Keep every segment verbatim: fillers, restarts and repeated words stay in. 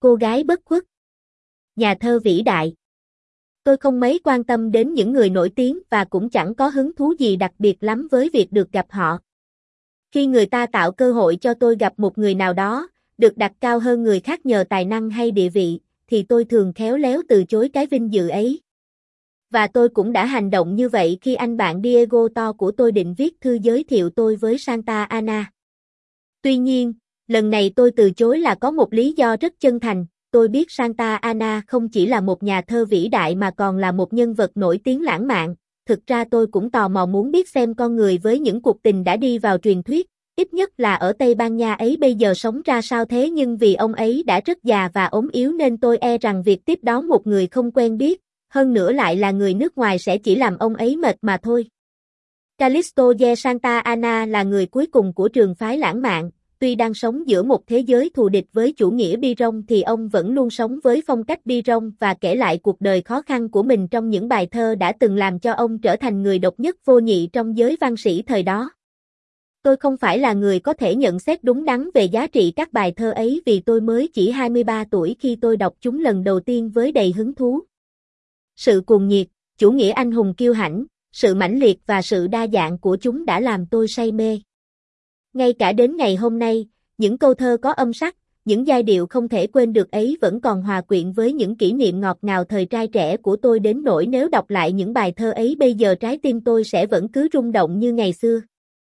cô gái bất khuất. Nhà thơ vĩ đại. Tôi không mấy quan tâm đến những người nổi tiếng và cũng chẳng có hứng thú gì đặc biệt lắm với việc được gặp họ. Khi người ta tạo cơ hội cho tôi gặp một người nào đó, được đặt cao hơn người khác nhờ tài năng hay địa vị, thì tôi thường khéo léo từ chối cái vinh dự ấy. Và tôi cũng đã hành động như vậy khi anh bạn Diego To của tôi định viết thư giới thiệu tôi với Santa Anna. Tuy nhiên, lần này tôi từ chối là có một lý do rất chân thành. Tôi biết Santa Anna không chỉ là một nhà thơ vĩ đại mà còn là một nhân vật nổi tiếng lãng mạn. Thực ra tôi cũng tò mò muốn biết xem con người với những cuộc tình đã đi vào truyền thuyết, ít nhất là ở Tây Ban Nha ấy bây giờ sống ra sao thế, nhưng vì ông ấy đã rất già và ốm yếu nên tôi e rằng việc tiếp đón một người không quen biết, hơn nữa lại là người nước ngoài sẽ chỉ làm ông ấy mệt mà thôi. Calixto de Santa Anna là người cuối cùng của trường phái lãng mạn. Tuy đang sống giữa một thế giới thù địch với chủ nghĩa bi rong thì ông vẫn luôn sống với phong cách bi rong và kể lại cuộc đời khó khăn của mình trong những bài thơ đã từng làm cho ông trở thành người độc nhất vô nhị trong giới văn sĩ thời đó. Tôi không phải là người có thể nhận xét đúng đắn về giá trị các bài thơ ấy vì tôi mới chỉ hai mươi ba tuổi khi tôi đọc chúng lần đầu tiên với đầy hứng thú. Sự cuồng nhiệt, chủ nghĩa anh hùng kiêu hãnh, sự mãnh liệt và sự đa dạng của chúng đã làm tôi say mê. Ngay cả đến ngày hôm nay, những câu thơ có âm sắc, những giai điệu không thể quên được ấy vẫn còn hòa quyện với những kỷ niệm ngọt ngào thời trai trẻ của tôi đến nỗi nếu đọc lại những bài thơ ấy bây giờ trái tim tôi sẽ vẫn cứ rung động như ngày xưa.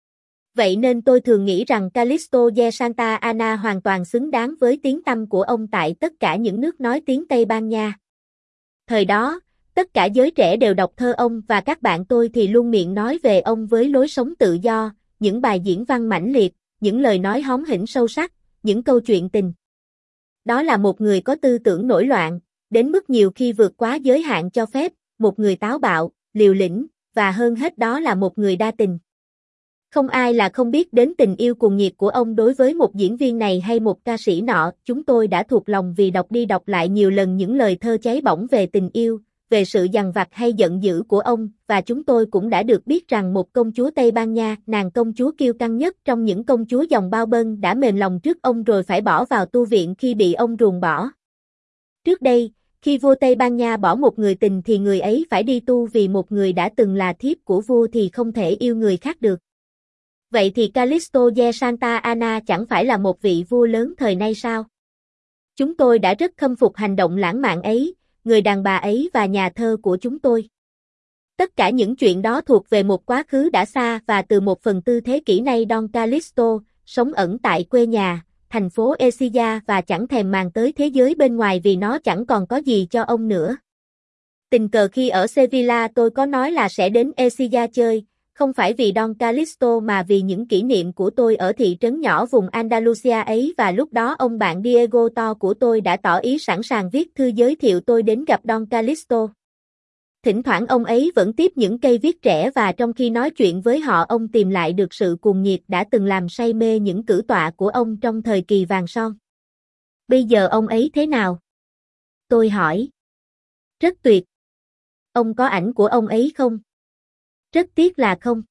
Vậy nên tôi thường nghĩ rằng Calixto de Santa Anna hoàn toàn xứng đáng với tiếng tăm của ông tại tất cả những nước nói tiếng Tây Ban Nha. Thời đó, tất cả giới trẻ đều đọc thơ ông và các bạn tôi thì luôn miệng nói về ông với lối sống tự do, những bài diễn văn mãnh liệt, những lời nói hóm hỉnh sâu sắc, những câu chuyện tình. Đó là một người có tư tưởng nổi loạn, đến mức nhiều khi vượt quá giới hạn cho phép, một người táo bạo, liều lĩnh, và hơn hết đó là một người đa tình. Không ai là không biết đến tình yêu cuồng nhiệt của ông đối với một diễn viên này hay một ca sĩ nọ. Chúng tôi đã thuộc lòng vì đọc đi đọc lại nhiều lần những lời thơ cháy bỏng về tình yêu, về sự dằn vặt hay giận dữ của ông, và chúng tôi cũng đã được biết rằng một công chúa Tây Ban Nha, nàng công chúa kiêu căng nhất trong những công chúa dòng bao bân đã mềm lòng trước ông rồi phải bỏ vào tu viện khi bị ông ruồng bỏ. Trước đây, khi vua Tây Ban Nha bỏ một người tình thì người ấy phải đi tu vì một người đã từng là thiếp của vua thì không thể yêu người khác được. Vậy thì Calixto de Santa Anna chẳng phải là một vị vua lớn thời nay sao? Chúng tôi đã rất khâm phục hành động lãng mạn ấy, người đàn bà ấy và nhà thơ của chúng tôi. Tất cả những chuyện đó thuộc về một quá khứ đã xa và từ một phần tư thế kỷ nay Don Calixto sống ẩn tại quê nhà, thành phố Ezeiza và chẳng thèm màng tới thế giới bên ngoài vì nó chẳng còn có gì cho ông nữa. Tình cờ khi ở Sevilla tôi có nói là sẽ đến Ezeiza chơi, không phải vì Don Calixto mà vì những kỷ niệm của tôi ở thị trấn nhỏ vùng Andalusia ấy và lúc đó ông bạn Diego To của tôi đã tỏ ý sẵn sàng viết thư giới thiệu tôi đến gặp Don Calixto. Thỉnh thoảng ông ấy vẫn tiếp những cây viết trẻ và trong khi nói chuyện với họ ông tìm lại được sự cuồng nhiệt đã từng làm say mê những cử tọa của ông trong thời kỳ vàng son. Bây giờ ông ấy thế nào? Tôi hỏi. Rất tuyệt. Ông có ảnh của ông ấy không? Rất tiếc là không.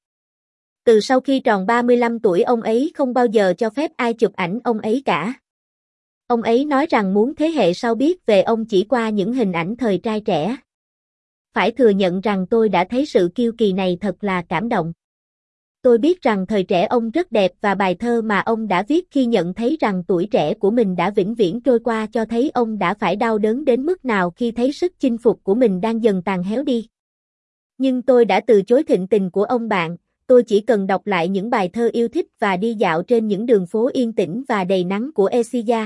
Từ sau khi tròn ba mươi lăm tuổi ông ấy không bao giờ cho phép ai chụp ảnh ông ấy cả. Ông ấy nói rằng muốn thế hệ sau biết về ông chỉ qua những hình ảnh thời trai trẻ. Phải thừa nhận rằng tôi đã thấy sự kiêu kỳ này thật là cảm động. Tôi biết rằng thời trẻ ông rất đẹp và bài thơ mà ông đã viết khi nhận thấy rằng tuổi trẻ của mình đã vĩnh viễn trôi qua cho thấy ông đã phải đau đớn đến mức nào khi thấy sức chinh phục của mình đang dần tàn héo đi. Nhưng tôi đã từ chối thịnh tình của ông bạn, tôi chỉ cần đọc lại những bài thơ yêu thích và đi dạo trên những đường phố yên tĩnh và đầy nắng của Ezeiza.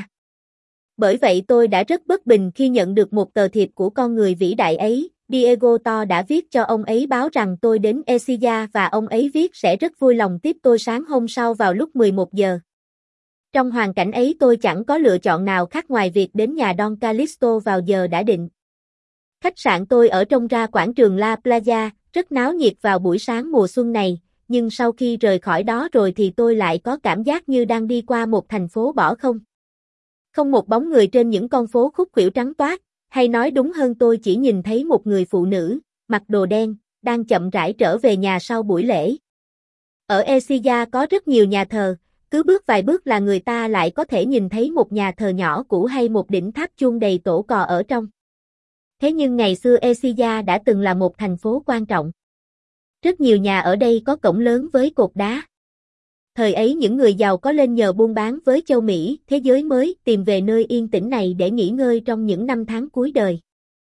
Bởi vậy tôi đã rất bất bình khi nhận được một tờ thiệp của con người vĩ đại ấy. Diego To đã viết cho ông ấy báo rằng tôi đến Ezeiza và ông ấy viết sẽ rất vui lòng tiếp tôi sáng hôm sau vào lúc mười một giờ. Trong hoàn cảnh ấy tôi chẳng có lựa chọn nào khác ngoài việc đến nhà Don Calixto vào giờ đã định. Khách sạn tôi ở trông ra quảng trường La Playa, rất náo nhiệt vào buổi sáng mùa xuân này, nhưng sau khi rời khỏi đó rồi thì tôi lại có cảm giác như đang đi qua một thành phố bỏ không. Không một bóng người trên những con phố khúc khuỷu trắng toát, hay nói đúng hơn tôi chỉ nhìn thấy một người phụ nữ, mặc đồ đen, đang chậm rãi trở về nhà sau buổi lễ. Ở Ezeiza có rất nhiều nhà thờ, Cứ bước vài bước là người ta lại có thể nhìn thấy một nhà thờ nhỏ cũ hay một đỉnh tháp chuông đầy tổ cò ở trong. Thế nhưng ngày xưa Eccia đã từng là một thành phố quan trọng. Rất nhiều nhà ở đây có cổng lớn với cột đá. Thời ấy những người giàu có lên nhờ buôn bán với châu Mỹ, thế giới mới tìm về nơi yên tĩnh này để nghỉ ngơi trong những năm tháng cuối đời.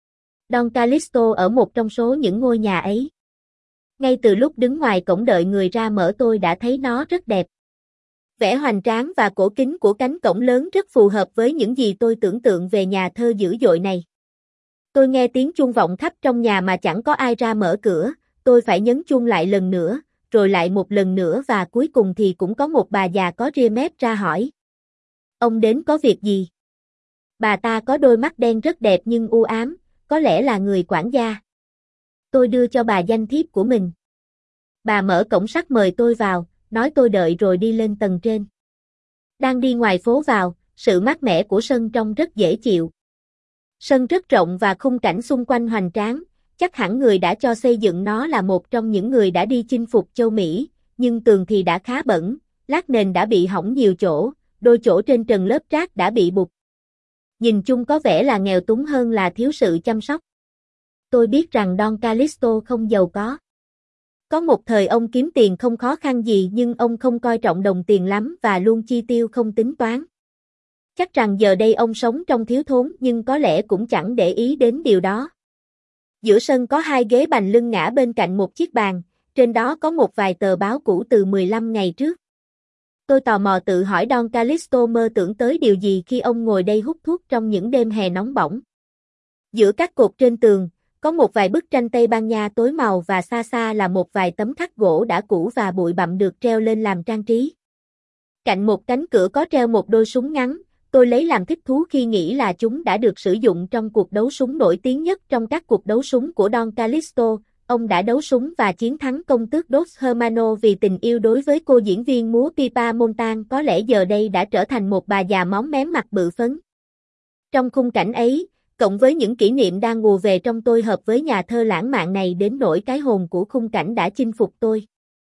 Don Callisto ở một trong số những ngôi nhà ấy. Ngay từ lúc đứng ngoài cổng đợi người ra mở tôi đã thấy nó rất đẹp. Vẻ hoành tráng và cổ kính của cánh cổng lớn rất phù hợp với những gì tôi tưởng tượng về nhà thơ dữ dội này. Tôi nghe tiếng chuông vọng khắp trong nhà mà chẳng có ai ra mở cửa, tôi phải nhấn chuông lại lần nữa, rồi lại một lần nữa và cuối cùng thì cũng có một bà già có ria mép ra hỏi. Ông đến có việc gì? Bà ta có đôi mắt đen rất đẹp nhưng u ám, có lẽ là người quản gia. Tôi đưa cho bà danh thiếp của mình. Bà mở cổng sắt mời tôi vào, nói tôi đợi rồi đi lên tầng trên. Đang đi ngoài phố vào, sự mát mẻ của sân trông rất dễ chịu. Sân rất rộng và khung cảnh xung quanh hoành tráng, chắc hẳn người đã cho xây dựng nó là một trong những người đã đi chinh phục châu Mỹ, nhưng tường thì đã khá bẩn, lát nền đã bị hỏng nhiều chỗ, đôi chỗ trên trần lớp trát đã bị bục. Nhìn chung có vẻ là nghèo túng hơn là thiếu sự chăm sóc. Tôi biết rằng Don Callisto không giàu có. Có một thời ông kiếm tiền không khó khăn gì nhưng ông không coi trọng đồng tiền lắm và luôn chi tiêu không tính toán. Chắc rằng giờ đây ông sống trong thiếu thốn nhưng có lẽ cũng chẳng để ý đến điều đó. Giữa sân có hai ghế bành lưng ngả bên cạnh một chiếc bàn, trên đó có một vài tờ báo cũ từ mười lăm ngày trước. Tôi tò mò tự hỏi Don Callisto mơ tưởng tới điều gì khi ông ngồi đây hút thuốc trong những đêm hè nóng bỏng. Giữa các cột trên tường, có một vài bức tranh Tây Ban Nha tối màu và xa xa là một vài tấm khắc gỗ đã cũ và bụi bặm được treo lên làm trang trí. Cạnh một cánh cửa có treo một đôi súng ngắn, tôi lấy làm thích thú khi nghĩ là chúng đã được sử dụng trong cuộc đấu súng nổi tiếng nhất trong các cuộc đấu súng của Don Callisto. Ông đã đấu súng và chiến thắng công tước Dos Hermano vì tình yêu đối với cô diễn viên múa pipa Montan có lẽ giờ đây đã trở thành một bà già móm mém mặt bự phấn. Trong khung cảnh ấy, cộng với những kỷ niệm đang ùa về trong tôi hợp với nhà thơ lãng mạn này đến nỗi cái hồn của khung cảnh đã chinh phục tôi.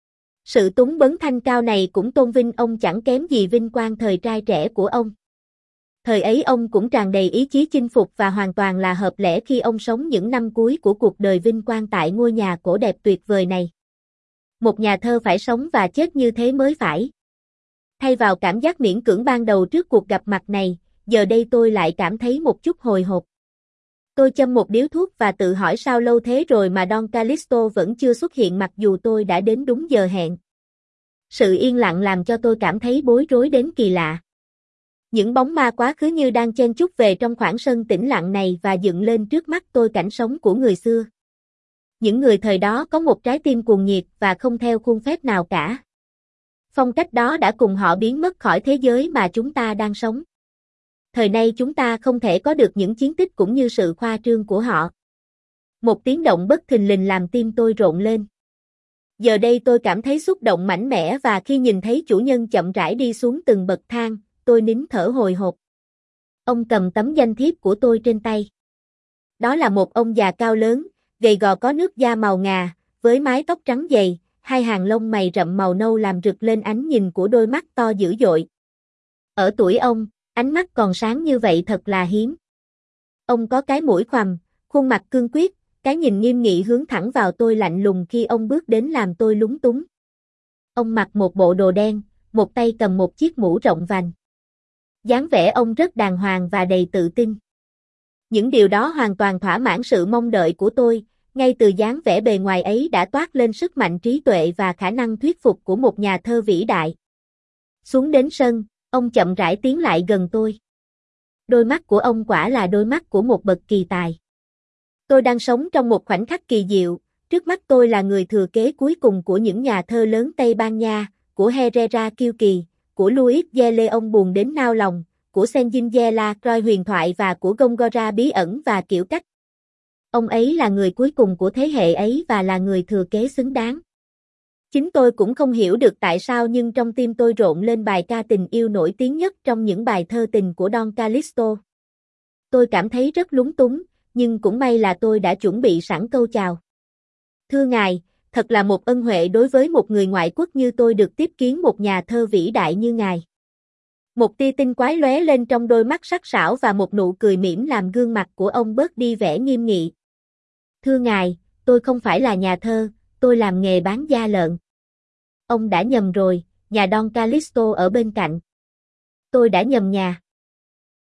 Sự túng bấn thanh cao này cũng tôn vinh ông chẳng kém gì vinh quang thời trai trẻ của ông. Thời ấy ông cũng tràn đầy ý chí chinh phục và hoàn toàn là hợp lẽ khi ông sống những năm cuối của cuộc đời vinh quang tại ngôi nhà cổ đẹp tuyệt vời này. Một nhà thơ phải sống và chết như thế mới phải. Thay vào cảm giác miễn cưỡng ban đầu trước cuộc gặp mặt này, giờ đây tôi lại cảm thấy một chút hồi hộp. Tôi châm một điếu thuốc và tự hỏi sao lâu thế rồi mà Don Callisto vẫn chưa xuất hiện mặc dù tôi đã đến đúng giờ hẹn. Sự yên lặng làm cho tôi cảm thấy bối rối đến kỳ lạ. Những bóng ma quá khứ như đang chen chúc về trong khoảng sân tĩnh lặng này và dựng lên trước mắt tôi cảnh sống của người xưa. Những người thời đó có một trái tim cuồng nhiệt và không theo khuôn phép nào cả. Phong cách đó đã cùng họ biến mất khỏi thế giới mà chúng ta đang sống. Thời nay chúng ta không thể có được những chiến tích cũng như sự khoa trương của họ. Một tiếng động bất thình lình làm tim tôi rộn lên. Giờ đây tôi cảm thấy xúc động mạnh mẽ và khi nhìn thấy chủ nhân chậm rãi đi xuống từng bậc thang, tôi nín thở hồi hộp. Ông cầm tấm danh thiếp của tôi trên tay. Đó là một ông già cao lớn, gầy gò có nước da màu ngà, với mái tóc trắng dày, hai hàng lông mày rậm màu nâu làm rực lên ánh nhìn của đôi mắt to dữ dội. Ở tuổi ông, ánh mắt còn sáng như vậy thật là hiếm. Ông có cái mũi khoằm, khuôn mặt cương quyết, cái nhìn nghiêm nghị hướng thẳng vào tôi lạnh lùng khi ông bước đến làm tôi lúng túng. Ông mặc một bộ đồ đen, một tay cầm một chiếc mũ rộng vành. Dáng vẻ ông rất đàng hoàng và đầy tự tin. Những điều đó hoàn toàn thỏa mãn sự mong đợi của tôi, ngay từ dáng vẻ bề ngoài ấy đã toát lên sức mạnh trí tuệ và khả năng thuyết phục của một nhà thơ vĩ đại. Xuống đến sân, ông chậm rãi tiến lại gần tôi. Đôi mắt của ông quả là đôi mắt của một bậc kỳ tài. Tôi đang sống trong một khoảnh khắc kỳ diệu, trước mắt tôi là người thừa kế cuối cùng của những nhà thơ lớn Tây Ban Nha, của Herrera kiêu kỳ, của Luis de Leon buồn đến nao lòng, của Saint-Jean la Croix huyền thoại và của Góngora bí ẩn và kiểu cách. Ông ấy là người cuối cùng của thế hệ ấy và là người thừa kế xứng đáng. Chính tôi cũng không hiểu được tại sao nhưng trong tim tôi rộn lên bài ca tình yêu nổi tiếng nhất trong những bài thơ tình của Don Callisto. Tôi cảm thấy rất lúng túng, nhưng cũng may là tôi đã chuẩn bị sẵn câu chào. Thưa ngài, Thật là một ân huệ đối với một người ngoại quốc như tôi được tiếp kiến một nhà thơ vĩ đại như ngài. Một tia tinh quái lóe lên trong đôi mắt sắc sảo và một nụ cười mỉm làm gương mặt của ông bớt đi vẻ nghiêm nghị. Thưa ngài, tôi không phải là nhà thơ, tôi làm nghề bán da lợn. Ông đã nhầm rồi, nhà Don Callisto ở bên cạnh. Tôi đã nhầm nhà.